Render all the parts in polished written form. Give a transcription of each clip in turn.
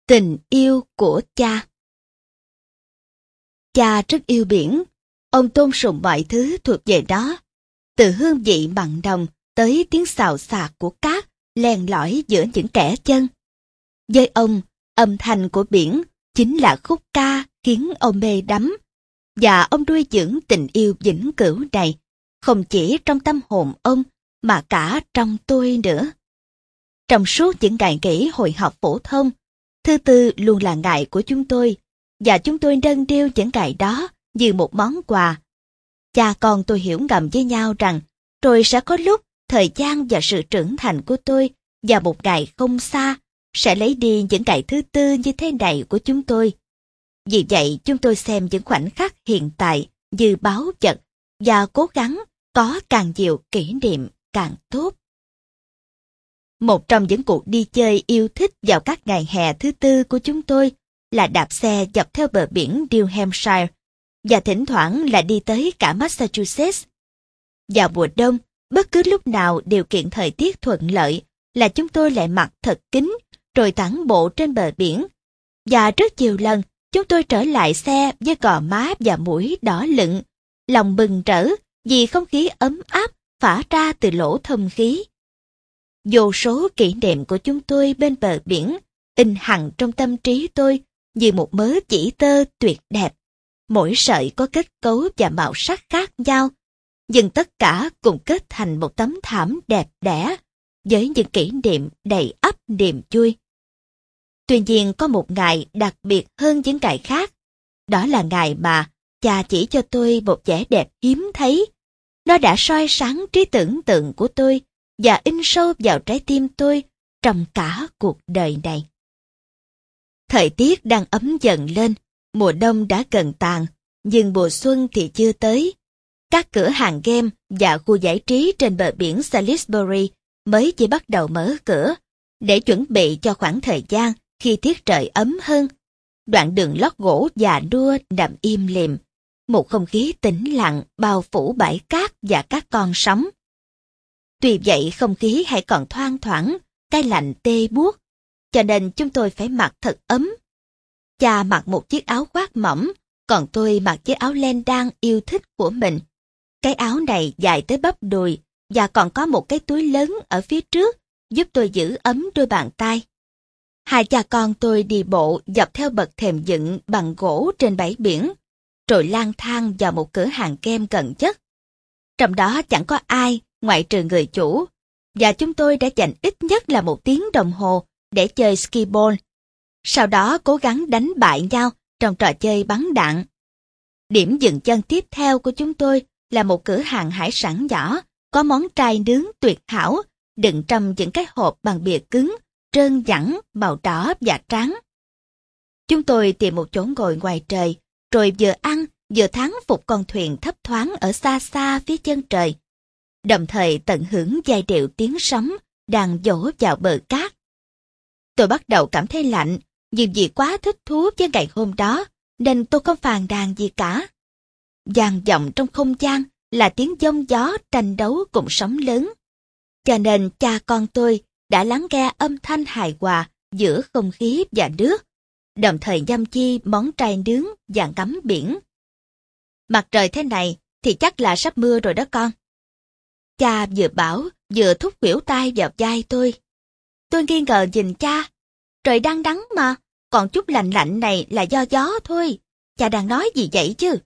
Tình yêu của cha. Cha rất yêu biển, ông tôn sùng mọi thứ thuộc về nó, từ hương vị mặn nồng tới tiếng xào xạc của cát len lỏi giữa những kẽ chân. Với ông, âm thanh của biển chính là khúc ca khiến ông mê đắm, và ông nuôi dưỡng tình yêu vĩnh cửu này, không chỉ trong tâm hồn ông mà cả trong tôi nữa. Trong suốt những ngày nghỉ hồi học phổ thông, thứ Tư luôn là ngày của chúng tôi, và chúng tôi nâng niu những ngày đó như một món quà. Cha con tôi hiểu ngầm với nhau rằng rồi sẽ có lúc thời gian và sự trưởng thành của tôi và một ngày không xa sẽ lấy đi những ngày thứ Tư như thế này của chúng tôi. Vì vậy chúng tôi xem những khoảnh khắc hiện tại như báu vật và cố gắng có càng nhiều kỷ niệm càng tốt. Một trong những cuộc đi chơi yêu thích vào các ngày hè thứ Tư của chúng tôi là đạp xe dọc theo bờ biển New Hampshire và thỉnh thoảng là đi tới cả Massachusetts. Vào mùa đông, bất cứ lúc nào điều kiện thời tiết thuận lợi là chúng tôi lại mặc thật kín rồi tản bộ trên bờ biển. Và rất nhiều lần chúng tôi trở lại xe với gò má và mũi đỏ lựng, lòng mừng rỡ vì không khí ấm áp phả ra từ lỗ thông khí. Vô số kỷ niệm của chúng tôi bên bờ biển in hằn trong tâm trí tôi như một mớ chỉ tơ tuyệt đẹp. Mỗi sợi có kết cấu và màu sắc khác nhau, nhưng tất cả cùng kết thành một tấm thảm đẹp đẽ với những kỷ niệm đầy ắp niềm vui. Tuy nhiên có một ngày đặc biệt hơn những ngày khác. Đó là ngày mà cha chỉ cho tôi một vẻ đẹp hiếm thấy. Nó đã soi sáng trí tưởng tượng của tôi và in sâu vào trái tim tôi trong cả cuộc đời này. Thời tiết đang ấm dần lên, mùa đông đã gần tàn, nhưng mùa xuân thì chưa tới. Các cửa hàng game và khu giải trí trên bờ biển Salisbury mới chỉ bắt đầu mở cửa, để chuẩn bị cho khoảng thời gian khi tiết trời ấm hơn. Đoạn đường lót gỗ già nua nằm im lìm, một không khí tĩnh lặng bao phủ bãi cát và các con sóng. Tuy vậy không khí hãy còn thoang thoảng, cái lạnh tê buốt, cho nên chúng tôi phải mặc thật ấm. Cha mặc một chiếc áo khoác mỏng, còn tôi mặc chiếc áo len đan yêu thích của mình. Cái áo này dài tới bắp đùi và còn có một cái túi lớn ở phía trước giúp tôi giữ ấm đôi bàn tay. Hai cha con tôi đi bộ dọc theo bậc thềm dựng bằng gỗ trên bãi biển, rồi lang thang vào một cửa hàng kem gần nhất. Trong đó chẳng có ai ngoại trừ người chủ, và chúng tôi đã dành ít nhất là 1 tiếng đồng hồ để chơi skee-ball. Sau đó cố gắng đánh bại nhau trong trò chơi bắn đạn. Điểm dừng chân tiếp theo của chúng tôi là một cửa hàng hải sản nhỏ, có món trai nướng tuyệt hảo, đựng trong những cái hộp bằng bìa cứng, trơn nhẵn, màu đỏ và trắng. Chúng tôi tìm một chỗ ngồi ngoài trời, rồi vừa ăn vừa thán phục con thuyền thấp thoáng ở xa xa phía chân trời, đồng thời tận hưởng giai điệu tiếng sóng đang vỗ vào bờ cát. Tôi bắt đầu cảm thấy lạnh, nhưng vì quá thích thú với ngày hôm đó, nên tôi không phàn nàn gì cả. Vang vọng trong không gian là tiếng giông gió tranh đấu cùng sóng lớn. Cho nên cha con tôi đã lắng nghe âm thanh hài hòa giữa không khí và nước, đồng thời nhâm chi món trai nướng và ngắm biển. Mặt trời thế này thì chắc là sắp mưa rồi đó con. Cha vừa bảo vừa thúc khuỷu tay vào vai tôi. Tôi nghi ngờ nhìn cha. Trời đang nắng mà, còn chút lạnh lạnh này là do gió thôi. Cha đang nói gì vậy chứ?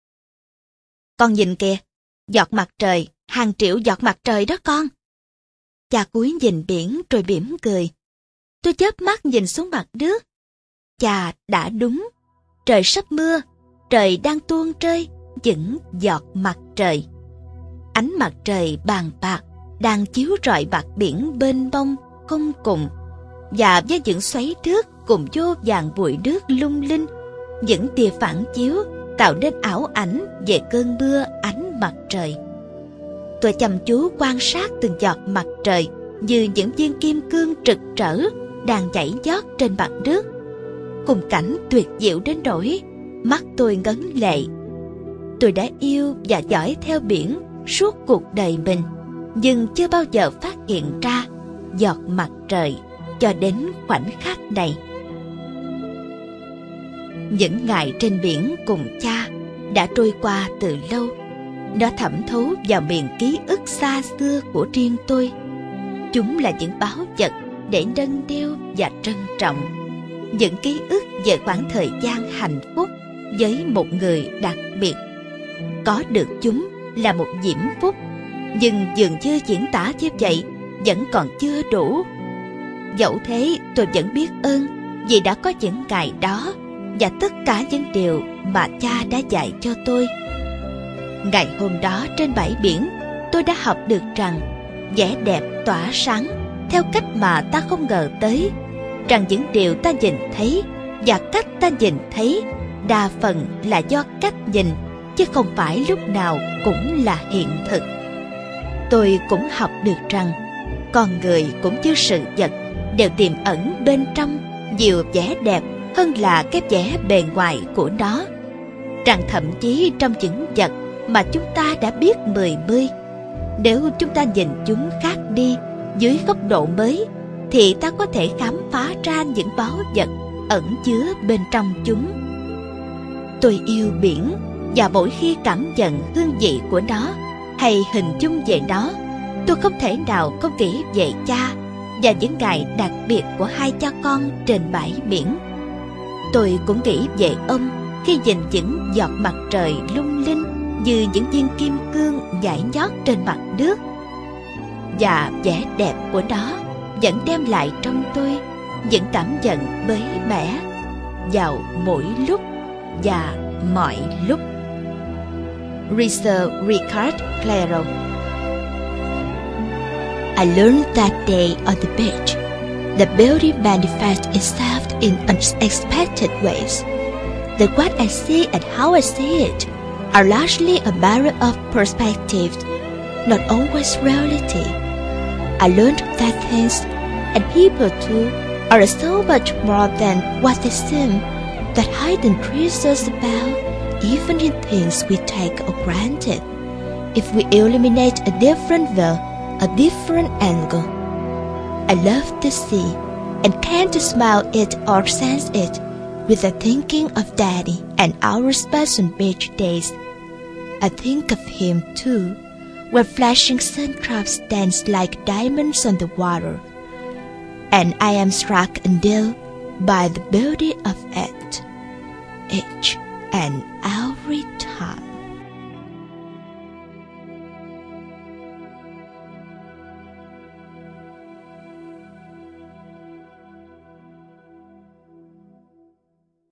Con nhìn kìa, giọt mặt trời, hàng triệu giọt mặt trời đó con. Cha cúi nhìn biển rồi mỉm cười. Tôi chớp mắt nhìn xuống mặt nước. Cha đã đúng, trời sắp mưa, trời đang tuôn rơi những giọt mặt trời. Ánh mặt trời bàn bạc đang chiếu rọi mặt biển mênh mông không cùng, và với những xoáy nước cùng vô vàn bụi nước lung linh, những tia phản chiếu tạo nên ảo ảnh về cơn mưa ánh mặt trời. Tôi chăm chú quan sát từng giọt mặt trời như những viên kim cương rực rỡ đang chảy nhót trên mặt nước. Khung cảnh tuyệt diệu đến nỗi mắt tôi ngấn lệ. Tôi đã yêu và dõi theo biển suốt cuộc đời mình, nhưng chưa bao giờ phát hiện ra giọt mặt trời cho đến khoảnh khắc này. Những ngày trên biển cùng cha đã trôi qua từ lâu. Nó thẩm thấu vào miền ký ức xa xưa của riêng tôi. Chúng là những báu vật để nâng niu và trân trọng. Những ký ức về khoảng thời gian hạnh phúc với một người đặc biệt. Có được chúng là một diễm phúc, nhưng dường như diễn tả như vậy vẫn còn chưa đủ. Dẫu thế, tôi vẫn biết ơn vì đã có những ngày đó và tất cả những điều mà cha đã dạy cho tôi. Ngày hôm đó trên bãi biển, tôi đã học được rằng vẻ đẹp tỏa sáng theo cách mà ta không ngờ tới, rằng những điều ta nhìn thấy và cách ta nhìn thấy đa phần là do cách nhìn, chứ không phải lúc nào cũng là hiện thực. Tôi cũng học được rằng con người cũng như sự vật đều tiềm ẩn bên trong nhiều vẻ đẹp hơn là cái vẻ bề ngoài của nó. Rằng thậm chí trong những vật mà chúng ta đã biết mười mươi, nếu chúng ta nhìn chúng khác đi dưới góc độ mới, thì ta có thể khám phá ra những báu vật ẩn chứa bên trong chúng. Tôi yêu biển, và mỗi khi cảm nhận hương vị của nó hay hình dung về nó, tôi không thể nào không nghĩ về cha và những ngày đặc biệt của hai cha con trên bãi biển. Tôi cũng nghĩ về ông khi nhìn những giọt mặt trời lung linh như những viên kim cương nhảy nhót trên mặt nước. Và vẻ đẹp của nó vẫn đem lại trong tôi những cảm nhận mới mẻ vào mỗi lúc và mọi lúc. Reader Richard Claro. I learned that day on the beach that beauty manifests itself in unexpected ways. That what I see and how I see it are largely a matter of perspective, not always reality. I learned that things and people too are so much more than what they seem, that hidden treasures abound even in things we take for granted, if we illuminate a different veil, a different angle. I love the sea and can't smile it or sense it without thinking of Daddy and our special beach days. I think of him too, where flashing suncrops dance like diamonds on the water, and I am struck anew by the beauty of it, each and every time.